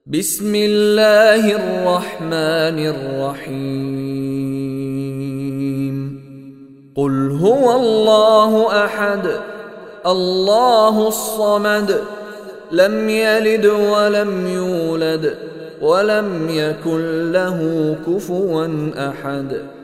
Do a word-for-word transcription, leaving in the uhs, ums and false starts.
بسم الله الرحمن الرحيم. قل هو الله أحد الله الصمد لم يلد ولم يولد ولم يكن له كفوا أحد.